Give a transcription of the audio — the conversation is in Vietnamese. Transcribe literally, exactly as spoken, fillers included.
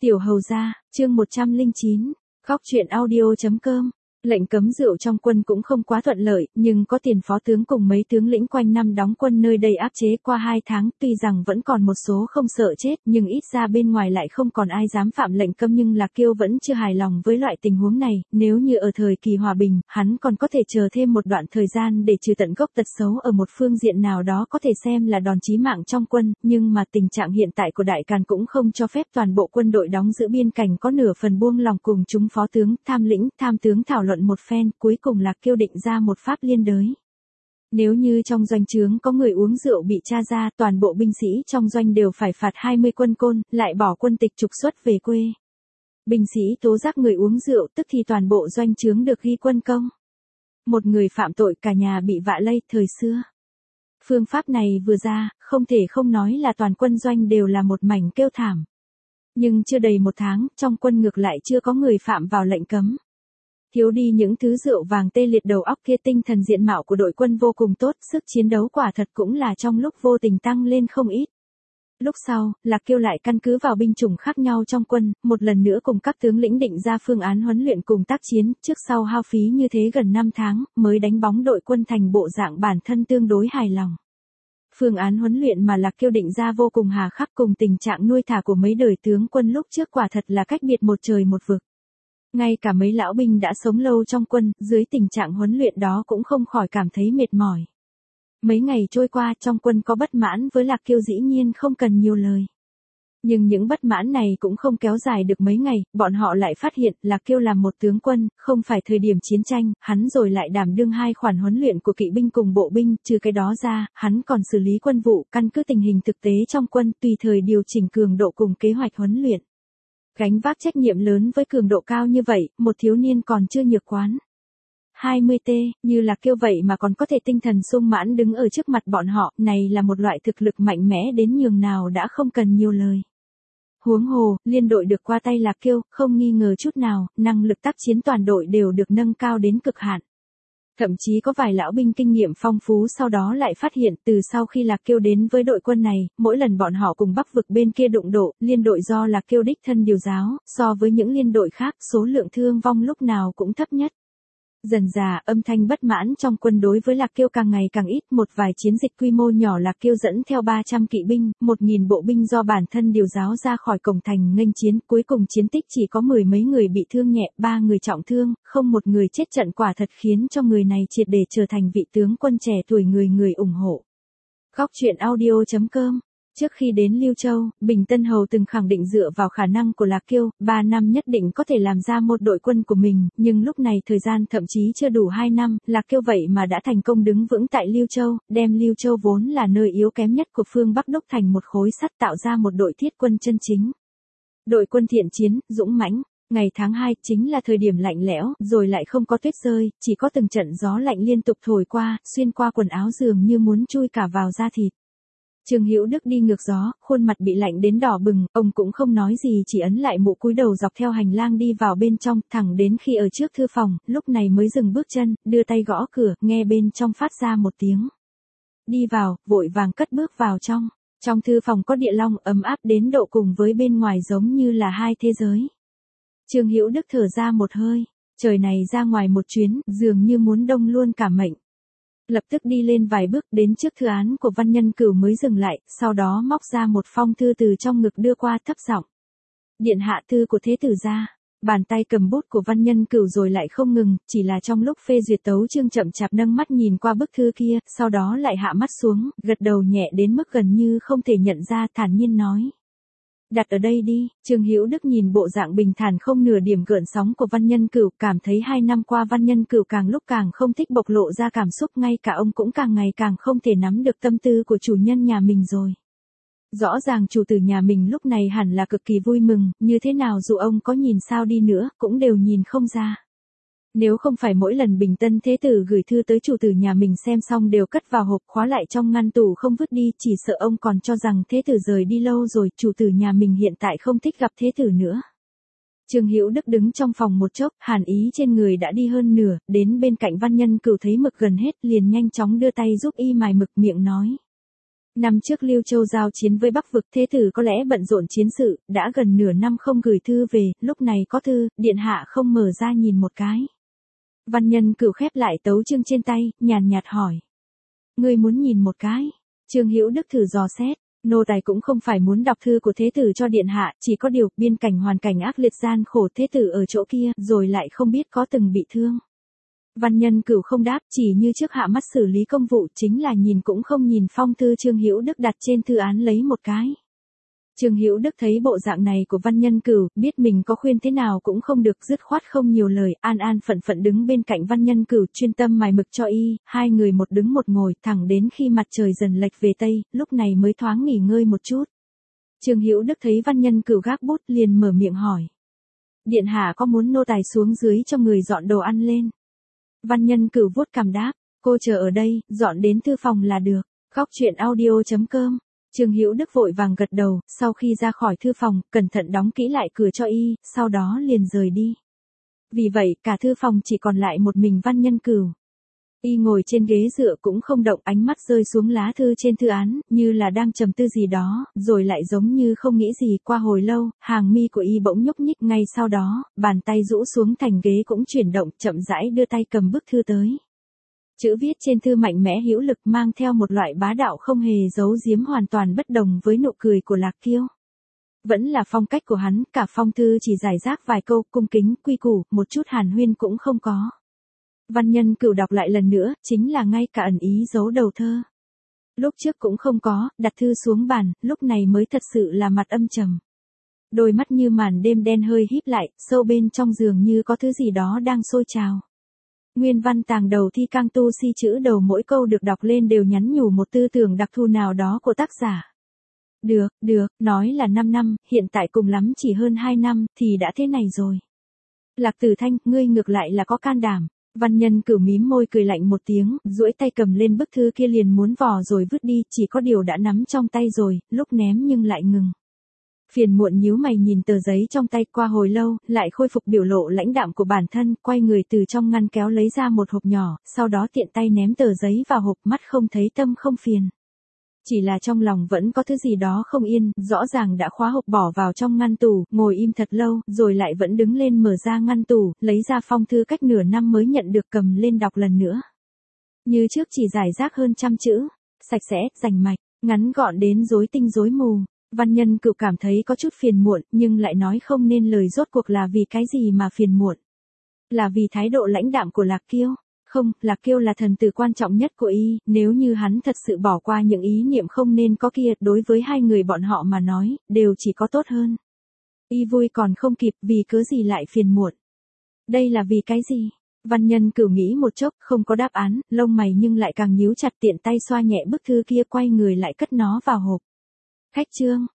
Tiểu hầu gia, chương một trăm lẻ chín, góc truyện audio chấm com. Lệnh cấm rượu trong quân cũng không quá thuận lợi, nhưng có tiền phó tướng cùng mấy tướng lĩnh quanh năm đóng quân nơi đây áp chế qua hai tháng, tuy rằng vẫn còn một số không sợ chết, nhưng ít ra bên ngoài lại không còn ai dám phạm lệnh cấm. Nhưng Lạc Kiêu vẫn chưa hài lòng với loại tình huống này, nếu như ở thời kỳ hòa bình, hắn còn có thể chờ thêm một đoạn thời gian để trừ tận gốc tật xấu ở một phương diện nào đó có thể xem là đòn chí mạng trong quân, nhưng mà tình trạng hiện tại của Đại Càn cũng không cho phép toàn bộ quân đội đóng giữ biên cảnh có nửa phần buông lòng cùng chúng phó tướng, tham lĩnh, tham tướng thảo luận một phen, cuối cùng Lạc Kiêu định ra một pháp liên đới. Nếu như trong doanh trướng có người uống rượu bị tra ra, toàn bộ binh sĩ trong doanh đều phải phạt hai mươi quân côn, lại bỏ quân tịch trục xuất về quê. Binh sĩ tố giác người uống rượu, tức thì toàn bộ doanh trướng được ghi quân công. Một người phạm tội cả nhà bị vạ lây, thời xưa. Phương pháp này vừa ra, không thể không nói là toàn quân doanh đều là một mảnh kêu thảm. Nhưng chưa đầy một tháng, trong quân ngược lại chưa có người phạm vào lệnh cấm. Thiếu đi những thứ rượu vàng tê liệt đầu óc kia, tinh thần diện mạo của đội quân vô cùng tốt, sức chiến đấu quả thật cũng là trong lúc vô tình tăng lên không ít. Lúc sau, Lạc Kiêu lại căn cứ vào binh chủng khác nhau trong quân, một lần nữa cùng các tướng lĩnh định ra phương án huấn luyện cùng tác chiến, trước sau hao phí như thế gần năm tháng, mới đánh bóng đội quân thành bộ dạng bản thân tương đối hài lòng. Phương án huấn luyện mà Lạc Kiêu định ra vô cùng hà khắc, cùng tình trạng nuôi thả của mấy đời tướng quân lúc trước quả thật là cách biệt một trời một vực. Ngay cả mấy lão binh đã sống lâu trong quân, dưới tình trạng huấn luyện đó cũng không khỏi cảm thấy mệt mỏi. Mấy ngày trôi qua, trong quân có bất mãn với Lạc Kiêu dĩ nhiên không cần nhiều lời. Nhưng những bất mãn này cũng không kéo dài được mấy ngày, bọn họ lại phát hiện Lạc Kiêu làm một tướng quân, không phải thời điểm chiến tranh, hắn rồi lại đảm đương hai khoản huấn luyện của kỵ binh cùng bộ binh, trừ cái đó ra, hắn còn xử lý quân vụ, căn cứ tình hình thực tế trong quân, tùy thời điều chỉnh cường độ cùng kế hoạch huấn luyện. Gánh vác trách nhiệm lớn với cường độ cao như vậy, một thiếu niên còn chưa nhược quán. hai mươi tê, như Lạc Kiêu vậy mà còn có thể tinh thần sung mãn đứng ở trước mặt bọn họ, này là một loại thực lực mạnh mẽ đến nhường nào đã không cần nhiều lời. Huống hồ, liên đội được qua tay Lạc Kiêu, không nghi ngờ chút nào, năng lực tác chiến toàn đội đều được nâng cao đến cực hạn. Thậm chí có vài lão binh kinh nghiệm phong phú sau đó lại phát hiện từ sau khi Lạc Kiêu đến với đội quân này, mỗi lần bọn họ cùng Bắc vực bên kia đụng độ, liên đội do Lạc Kiêu đích thân điều giáo, so với những liên đội khác, số lượng thương vong lúc nào cũng thấp nhất. Dần dà, âm thanh bất mãn trong quân đối với Lạc Kiêu càng ngày càng ít, một vài chiến dịch quy mô nhỏ Lạc Kiêu dẫn theo ba trăm kỵ binh, một nghìn bộ binh do bản thân điều giáo ra khỏi cổng thành nghênh chiến, cuối cùng chiến tích chỉ có mười mấy người bị thương nhẹ, ba người trọng thương, không một người chết trận, quả thật khiến cho người này triệt để trở thành vị tướng quân trẻ tuổi người người ủng hộ. Góc truyện audio chấm com. Trước khi đến Lưu Châu, Bình Tân Hầu từng khẳng định dựa vào khả năng của Lạc Kiêu, ba năm nhất định có thể làm ra một đội quân của mình, nhưng lúc này thời gian thậm chí chưa đủ hai năm, Lạc Kiêu vậy mà đã thành công đứng vững tại Lưu Châu, đem Lưu Châu vốn là nơi yếu kém nhất của phương Bắc đúc thành một khối sắt, tạo ra một đội thiết quân chân chính. Đội quân thiện chiến, dũng mãnh. Ngày tháng hai chính là thời điểm lạnh lẽo, rồi lại không có tuyết rơi, chỉ có từng trận gió lạnh liên tục thổi qua, xuyên qua quần áo dường như muốn chui cả vào da thịt. Trương Hữu Đức đi ngược gió, khuôn mặt bị lạnh đến đỏ bừng, ông cũng không nói gì, chỉ ấn lại mũ cúi đầu dọc theo hành lang đi vào bên trong, thẳng đến khi ở trước thư phòng, lúc này mới dừng bước chân, đưa tay gõ cửa, nghe bên trong phát ra một tiếng. Đi vào, vội vàng cất bước vào trong. Trong thư phòng có địa long ấm áp đến độ cùng với bên ngoài giống như là hai thế giới. Trương Hữu Đức thở ra một hơi, trời này ra ngoài một chuyến, dường như muốn đông luôn cả mệnh. Lập tức đi lên vài bước đến trước thư án của Văn Nhân Cửu mới dừng lại, sau đó móc ra một phong thư từ trong ngực đưa qua, thấp giọng. Điện hạ, thư của thế tử gia. Bàn tay cầm bút của Văn Nhân Cửu rồi lại không ngừng, chỉ là trong lúc phê duyệt tấu chương chậm chạp nâng mắt nhìn qua bức thư kia, sau đó lại hạ mắt xuống, gật đầu nhẹ đến mức gần như không thể nhận ra, thản nhiên nói. Đặt ở đây đi. Trương Hữu Đức nhìn bộ dạng bình thản không nửa điểm gợn sóng của Văn Nhân Cửu, cảm thấy hai năm qua Văn Nhân Cửu càng lúc càng không thích bộc lộ ra cảm xúc, ngay cả ông cũng càng ngày càng không thể nắm được tâm tư của chủ nhân nhà mình rồi. Rõ ràng chủ tử nhà mình lúc này hẳn là cực kỳ vui mừng, như thế nào dù ông có nhìn sao đi nữa, cũng đều nhìn không ra. Nếu không phải mỗi lần Bình Tân Thế Tử gửi thư tới chủ tử nhà mình xem xong đều cất vào hộp khóa lại trong ngăn tủ không vứt đi, chỉ sợ ông còn cho rằng Thế Tử rời đi lâu rồi, chủ tử nhà mình hiện tại không thích gặp Thế Tử nữa. Trương Hữu Đức đứng trong phòng một chốc, hàn ý trên người đã đi hơn nửa, đến bên cạnh Văn Nhân Cửu thấy mực gần hết, liền nhanh chóng đưa tay giúp y mài mực, miệng nói. Năm trước Lưu Châu giao chiến với Bắc vực, thế tử có lẽ bận rộn chiến sự, đã gần nửa năm không gửi thư về, lúc này có thư, điện hạ không mở ra nhìn một cái. Văn Nhân Cửu khép lại tấu chương trên tay, nhàn nhạt hỏi. Ngươi muốn nhìn một cái? Trương Hữu Đức thử dò xét, nô tài cũng không phải muốn đọc thư của thế tử cho điện hạ, chỉ có điều, biên cảnh hoàn cảnh ác liệt gian khổ, thế tử ở chỗ kia, rồi lại không biết có từng bị thương. Văn Nhân Cửu không đáp, chỉ như trước hạ mắt xử lý công vụ, chính là nhìn cũng không nhìn phong thư Trương Hữu Đức đặt trên thư án lấy một cái. Trương Hữu Đức thấy bộ dạng này của Văn Nhân Cửu, biết mình có khuyên thế nào cũng không được, dứt khoát không nhiều lời, an an phận phận đứng bên cạnh Văn Nhân Cửu, chuyên tâm mài mực cho y, hai người một đứng một ngồi, thẳng đến khi mặt trời dần lệch về tây, lúc này mới thoáng nghỉ ngơi một chút. Trương Hữu Đức thấy Văn Nhân Cửu gác bút, liền mở miệng hỏi. Điện hạ có muốn nô tài xuống dưới cho người dọn đồ ăn lên? Văn Nhân Cửu vuốt cằm đáp, cô chờ ở đây, dọn đến thư phòng là được. Góc truyện audio chấm com. Trương Hữu Đức vội vàng gật đầu, sau khi ra khỏi thư phòng, cẩn thận đóng kỹ lại cửa cho y, sau đó liền rời đi. Vì vậy, cả thư phòng chỉ còn lại một mình Văn Nhân Cửu. Y ngồi trên ghế dựa cũng không động, ánh mắt rơi xuống lá thư trên thư án, như là đang trầm tư gì đó, rồi lại giống như không nghĩ gì. Qua hồi lâu, hàng mi của y bỗng nhúc nhích, ngay sau đó, bàn tay rũ xuống thành ghế cũng chuyển động, chậm rãi đưa tay cầm bức thư tới. Chữ viết trên thư mạnh mẽ hữu lực, mang theo một loại bá đạo không hề giấu giếm, hoàn toàn bất đồng với nụ cười của Lạc Kiêu. Vẫn là phong cách của hắn, cả phong thư chỉ giải rác vài câu, cung kính, quy củ, một chút hàn huyên cũng không có. Văn Nhân Cửu đọc lại lần nữa, chính là ngay cả ẩn ý giấu đầu thơ. Lúc trước cũng không có, đặt thư xuống bàn, lúc này mới thật sự là mặt âm trầm. Đôi mắt như màn đêm đen hơi híp lại, sâu bên trong giường như có thứ gì đó đang sôi trào. Nguyên văn tàng đầu thi cang tu si, chữ đầu mỗi câu được đọc lên đều nhắn nhủ một tư tưởng đặc thù nào đó của tác giả. Được, được, nói là năm năm, hiện tại cùng lắm chỉ hơn hai năm, thì đã thế này rồi. Lạc Tử Thanh, ngươi ngược lại là có can đảm. Văn Nhân Cửu mím môi cười lạnh một tiếng, duỗi tay cầm lên bức thư kia liền muốn vò rồi vứt đi, chỉ có điều đã nắm trong tay rồi, lúc ném nhưng lại ngừng. Phiền muộn nhíu mày nhìn tờ giấy trong tay, qua hồi lâu, lại khôi phục biểu lộ lãnh đạm của bản thân, quay người từ trong ngăn kéo lấy ra một hộp nhỏ, sau đó tiện tay ném tờ giấy vào hộp, mắt không thấy tâm không phiền. Chỉ là trong lòng vẫn có thứ gì đó không yên, rõ ràng đã khóa hộp bỏ vào trong ngăn tủ, ngồi im thật lâu, rồi lại vẫn đứng lên mở ra ngăn tủ, lấy ra phong thư cách nửa năm mới nhận được, cầm lên đọc lần nữa. Như trước chỉ giải rác hơn trăm chữ, sạch sẽ, rành mạch, ngắn gọn đến rối tinh rối mù. Văn Nhân Cửu cảm thấy có chút phiền muộn, nhưng lại nói không nên lời, rốt cuộc là vì cái gì mà phiền muộn. Là vì thái độ lãnh đạm của Lạc Kiêu. Không, Lạc Kiêu là thần tử quan trọng nhất của y, nếu như hắn thật sự bỏ qua những ý niệm không nên có kia, đối với hai người bọn họ mà nói, đều chỉ có tốt hơn. Y vui còn không kịp, vì cớ gì lại phiền muộn. Đây là vì cái gì? Văn Nhân Cửu nghĩ một chốc, không có đáp án, lông mày nhưng lại càng nhíu chặt, tiện tay xoa nhẹ bức thư kia, quay người lại cất nó vào hộp. Khách trương,